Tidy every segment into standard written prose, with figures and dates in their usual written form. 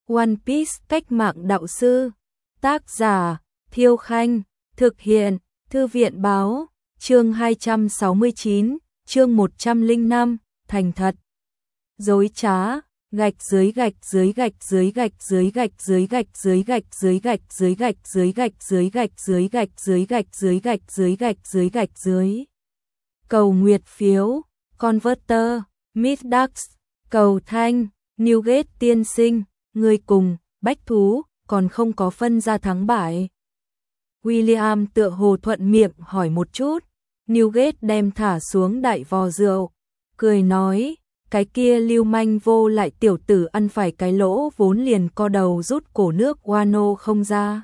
One Piece cách mạng đạo sư. Tác giả Thiêu Khanh. Thực hiện Thư viện báo. Chương 269, chương 105, thành thật. Dối trá, gạch dưới gạch dưới gạch dưới gạch dưới gạch dưới gạch dưới gạch dưới gạch dưới gạch dưới gạch dưới gạch dưới gạch dưới gạch dưới gạch dưới gạch dưới gạch dưới. Cầu nguyệt phiếu, Converter, Miss Ducks, cầu thanh, Newgate tiên sinh, người cùng, bách thú, còn không có phân ra thắng bại. William tựa hồ thuận miệng hỏi một chút, Newgate đem thả xuống đại vò rượu, cười nói, cái kia lưu manh vô lại tiểu tử ăn phải cái lỗ vốn liền co đầu rút cổ nước Wano không ra.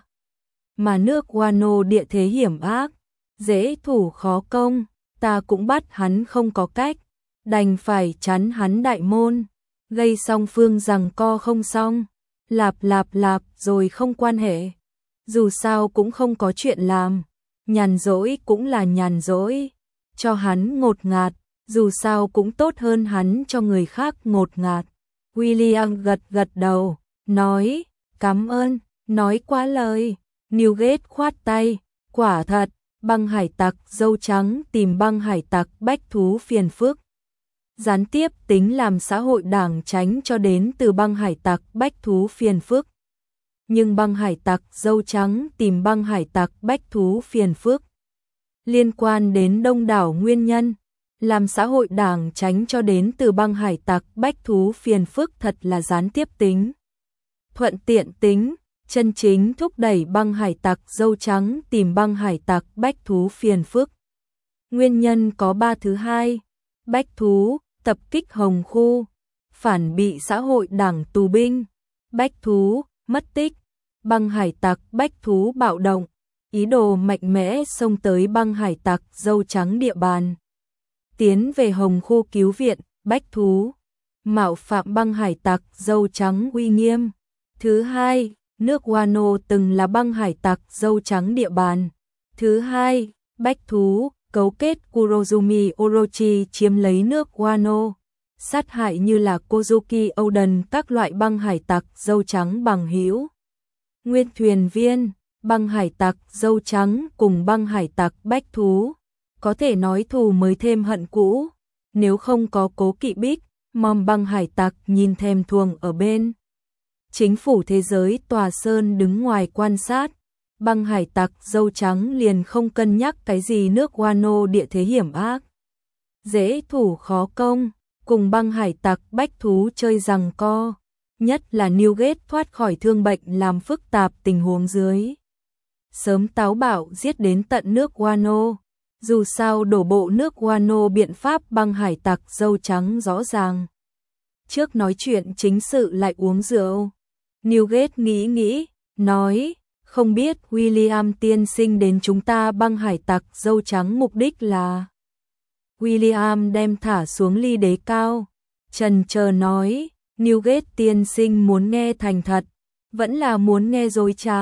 Mà nước Wano địa thế hiểm ác, dễ thủ khó công, ta cũng bắt hắn không có cách, đành phải chắn hắn đại môn, gây song phương rằng co không xong, lạp rồi không quan hệ. Dù sao cũng không có chuyện làm, nhàn rỗi cũng là nhàn rỗi, cho hắn ngột ngạt, dù sao cũng tốt hơn hắn cho người khác ngột ngạt. William gật đầu, nói, cảm ơn, nói quá lời. Newgate khoát tay, quả thật, băng hải tặc dâu trắng tìm băng hải tặc bách thú phiền phức. Gián tiếp tính làm xã hội đảng tránh cho đến từ băng hải tặc bách thú phiền phức. Nhưng băng hải tặc dâu trắng tìm băng hải tặc bách thú phiền phức. Liên quan đến đông đảo nguyên nhân, làm xã hội đảng tránh cho đến từ băng hải tặc bách thú phiền phức thật là gián tiếp tính. Thuận tiện tính, chân chính thúc đẩy băng hải tặc dâu trắng tìm băng hải tặc bách thú phiền phức. Nguyên nhân có 3 thứ hai, bách thú, tập kích Hồng Khu, phản bị xã hội đảng tù binh, bách thú, mất tích, băng hải tặc bách thú bạo động, ý đồ mạnh mẽ xông tới băng hải tặc dâu trắng địa bàn. Tiến về Hồng Khu cứu viện, bách thú, mạo phạm băng hải tặc dâu trắng uy nghiêm. Thứ hai, nước Wano từng là băng hải tặc dâu trắng địa bàn. Thứ hai, bách thú, cấu kết Kurozumi Orochi chiếm lấy nước Wano, sát hại như là Kozuki Oden các loại băng hải tặc dâu trắng bằng hữu. Nguyên thuyền viên, băng hải tặc dâu trắng cùng băng hải tặc bách thú, có thể nói thù mới thêm hận cũ, nếu không có Cố Kỵ Bích, mong băng hải tặc nhìn thèm thuồng ở bên. Chính phủ thế giới tòa sơn đứng ngoài quan sát, băng hải tặc dâu trắng liền không cân nhắc cái gì nước Wano địa thế hiểm ác. Dễ thủ khó công, cùng băng hải tặc bách thú chơi giằng co, nhất là Newgate thoát khỏi thương bệnh làm phức tạp tình huống dưới. Sớm táo bạo giết đến tận nước Wano, dù sao đổ bộ nước Wano biện pháp băng hải tặc dâu trắng rõ ràng. Trước nói chuyện chính sự lại uống rượu. Newgate nghĩ, nói, không biết William tiên sinh đến chúng ta băng hải tặc dâu trắng mục đích là. William đem thả xuống ly đế cao, chần chờ nói, Newgate tiên sinh muốn nghe thành thật, vẫn là muốn nghe dối trá.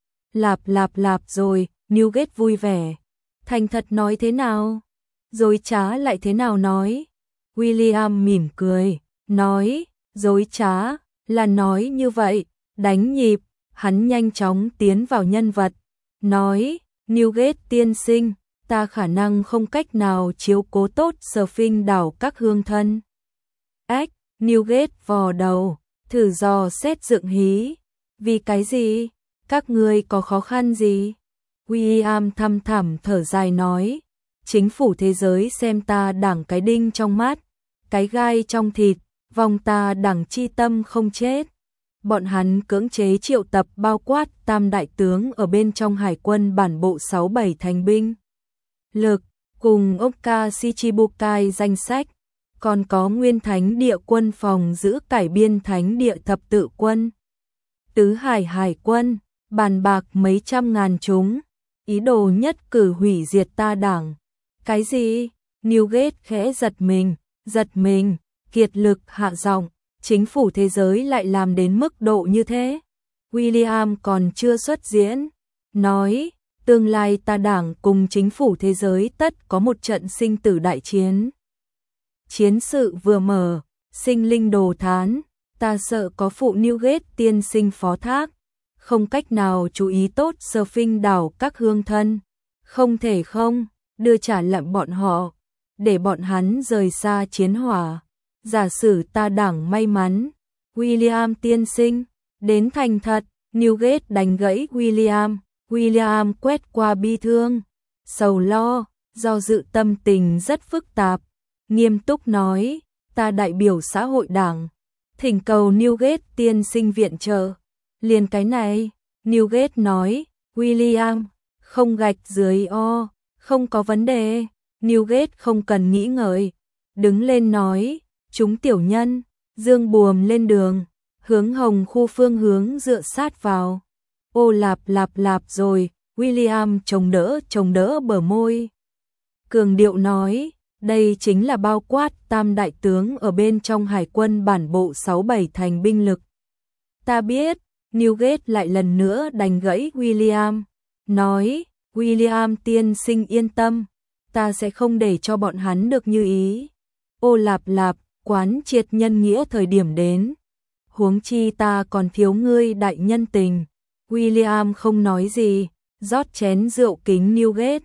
Lạp rồi, Newgate vui vẻ. Thành thật nói thế nào? Dối trá lại thế nào nói? William mỉm cười, nói, dối trá là nói như vậy, đánh nhịp. Hắn nhanh chóng tiến vào nhân vật, nói, Newgate tiên sinh, ta khả năng không cách nào chiếu cố tốt Surfing đảo các hương thân. Ách, Newgate vò đầu, thử dò xét dựng hí. Vì cái gì? Các ngươi có khó khăn gì? William thăm thẳm thở dài nói, chính phủ thế giới xem ta đảng cái đinh trong mắt, cái gai trong thịt, vòng ta đảng chi tâm không chết. Bọn hắn cưỡng chế triệu tập bao quát tam đại tướng ở bên trong hải quân bản bộ 67 thành binh. Lực, cùng Oka Shichibukai danh sách, còn có nguyên thánh địa quân phòng giữ cải biên thánh địa thập tự quân. Tứ hải hải quân, bàn bạc mấy trăm ngàn chúng, ý đồ nhất cử hủy diệt ta đảng. Cái gì? Newgate khẽ giật mình, kiệt lực hạ giọng. Chính phủ thế giới lại làm đến mức độ như thế. William còn chưa xuất diễn, nói, tương lai ta đảng cùng chính phủ thế giới tất có một trận sinh tử đại chiến. Chiến sự vừa mở, sinh linh đồ thán, ta sợ có phụ Newgate tiên sinh phó thác, không cách nào chú ý tốt surfing đảo các hương thân, không thể không đưa trả lại bọn họ, để bọn hắn rời xa chiến hỏa. Giả sử ta đảng may mắn, William tiên sinh, đến thành thật, Newgate đánh gãy William. William quét qua bi thương, sầu lo, do dự, tâm tình rất phức tạp, nghiêm túc nói, ta đại biểu xã hội đảng, thỉnh cầu Newgate tiên sinh viện trợ. Liền cái này, Newgate nói, William, không gạch dưới o, không có vấn đề. Newgate không cần nghĩ ngợi, đứng lên nói, chúng tiểu nhân, dương buồm lên đường, hướng Hồng khu phương hướng dựa sát vào. Ô lạp lạp lạp rồi, William chống đỡ bờ môi. Cường điệu nói, đây chính là bao quát tam đại tướng ở bên trong hải quân bản bộ 6-7 thành binh lực. Ta biết, Newgate lại lần nữa đánh gãy William, nói, William tiên sinh yên tâm, ta sẽ không để cho bọn hắn được như ý. Ô lạp lạp, quán triệt nhân nghĩa thời điểm đến. Huống chi ta còn thiếu ngươi đại nhân tình. William không nói gì, rót chén rượu kính Newgate.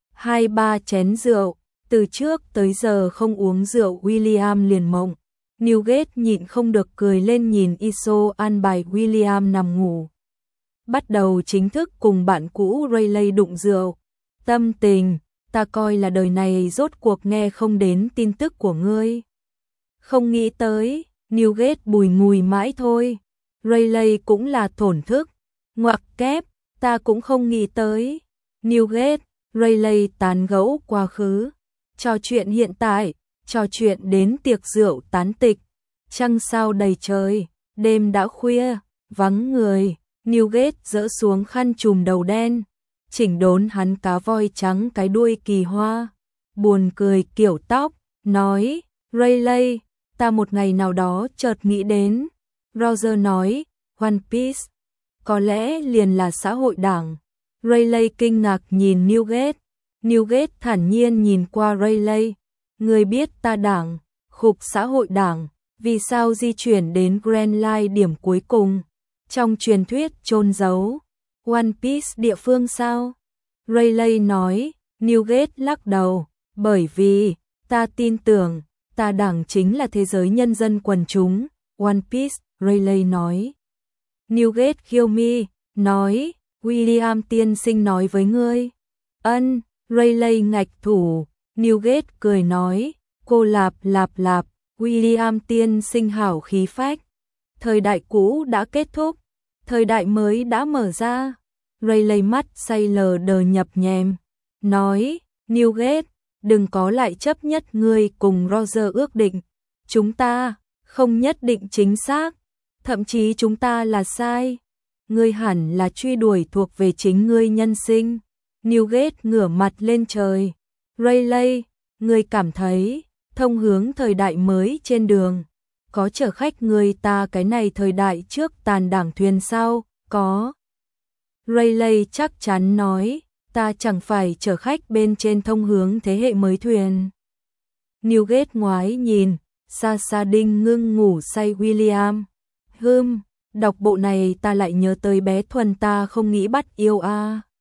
2-3 chén rượu, từ trước tới giờ không uống rượu William liền mộng. Newgate nhịn không được cười lên nhìn ISO an bài William nằm ngủ. Bắt đầu chính thức cùng bạn cũ Rayleigh đụng rượu. Tâm tình, ta coi là đời này rốt cuộc nghe không đến tin tức của ngươi. Không nghĩ tới, Newgate bùi ngùi mãi thôi. Rayleigh cũng là thổn thức. Ngoặc kép, ta cũng không nghĩ tới. Newgate, Rayleigh tán gẫu quá khứ. Trò chuyện hiện tại, trò chuyện đến tiệc rượu tán tịch. Trăng sao đầy trời, đêm đã khuya, vắng người. Newgate dỡ xuống khăn trùm đầu đen, chỉnh đốn hắn cá voi trắng cái đuôi kỳ hoa. Buồn cười kiểu tóc, nói, Rayleigh, ta một ngày nào đó chợt nghĩ đến. Roger nói, One Piece, có lẽ liền là xã hội đảng. Rayleigh kinh ngạc nhìn Newgate. Newgate thản nhiên nhìn qua Rayleigh. Người biết ta đảng, khục xã hội đảng, vì sao di chuyển đến Grand Line điểm cuối cùng? Trong truyền thuyết chôn giấu One Piece địa phương sao? Rayleigh nói. Newgate lắc đầu, bởi vì ta tin tưởng ta đảng chính là thế giới nhân dân quần chúng. One Piece, Rayleigh nói. Newgate khiêu mi, nói, William tiên sinh nói với ngươi. Ân, Rayleigh ngạch thủ. Newgate cười nói, cô lạp lạp lạp, William tiên sinh hảo khí phách. Thời đại cũ đã kết thúc, thời đại mới đã mở ra. Rayleigh mắt say lờ đờ nhập nhèm, nói, Newgate, đừng có lại chấp nhất ngươi cùng Roger ước định. Chúng ta không nhất định chính xác, thậm chí chúng ta là sai. Ngươi hẳn là truy đuổi thuộc về chính ngươi nhân sinh. Newgate ngửa mặt lên trời. Rayleigh, ngươi cảm thấy thông hướng thời đại mới trên đường có chở khách người ta cái này thời đại trước tàn đảng thuyền sao? Có. Rayleigh chắc chắn nói, ta chẳng phải chở khách bên trên thông hướng thế hệ mới thuyền. Newgate ngoái nhìn, xa xa đinh ngưng ngủ say William. Đọc bộ này ta lại nhớ tới bé Thuần ta không nghĩ bắt yêu a.